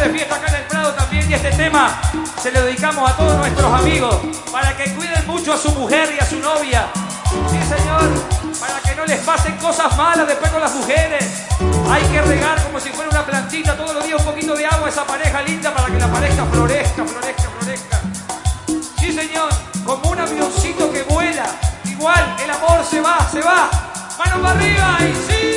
de fiesta acá en el Prado también, y este tema se lo dedicamos a todos nuestros amigos para que cuiden mucho a su mujer y a su novia. Sí, señor, para que no les pasen cosas malas después con las mujeres. Hay que regar como si fuera una plantita todos los días un poquito de agua a esa pareja linda para que la pareja florezca, florezca, florezca. Sí, señor, como un avioncito que vuela. Igual, el amor se va, se va. Manos para arriba y sí.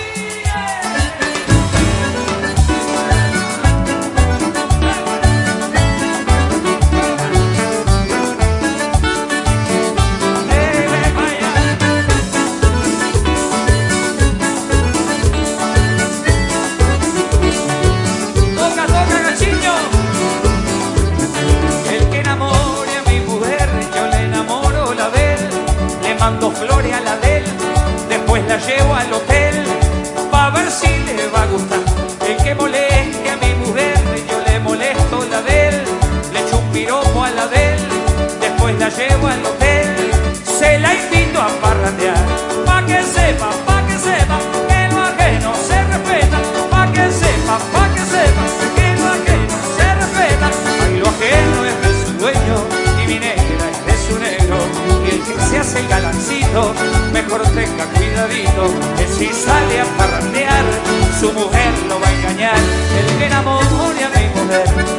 Mando flores a la de él, después la llevo al hotel pa' ver si le va a gustar. El que moleste a mi mujer, yo le molesto la de él, le echo un piropo a la de él, después la llevo al hotel, se la invito a parrandear, pa' que sepa que lo ajeno se respeta, pa' que sepa que lo ajeno se respeta. Ay, lo ajeno es de su dueño y mi negra es de su negro. Y el que se hace el galancito, mejor tenga cuidadito, que si sale a parrandear, su mujer lo va a engañar. El que enamore a mi mujer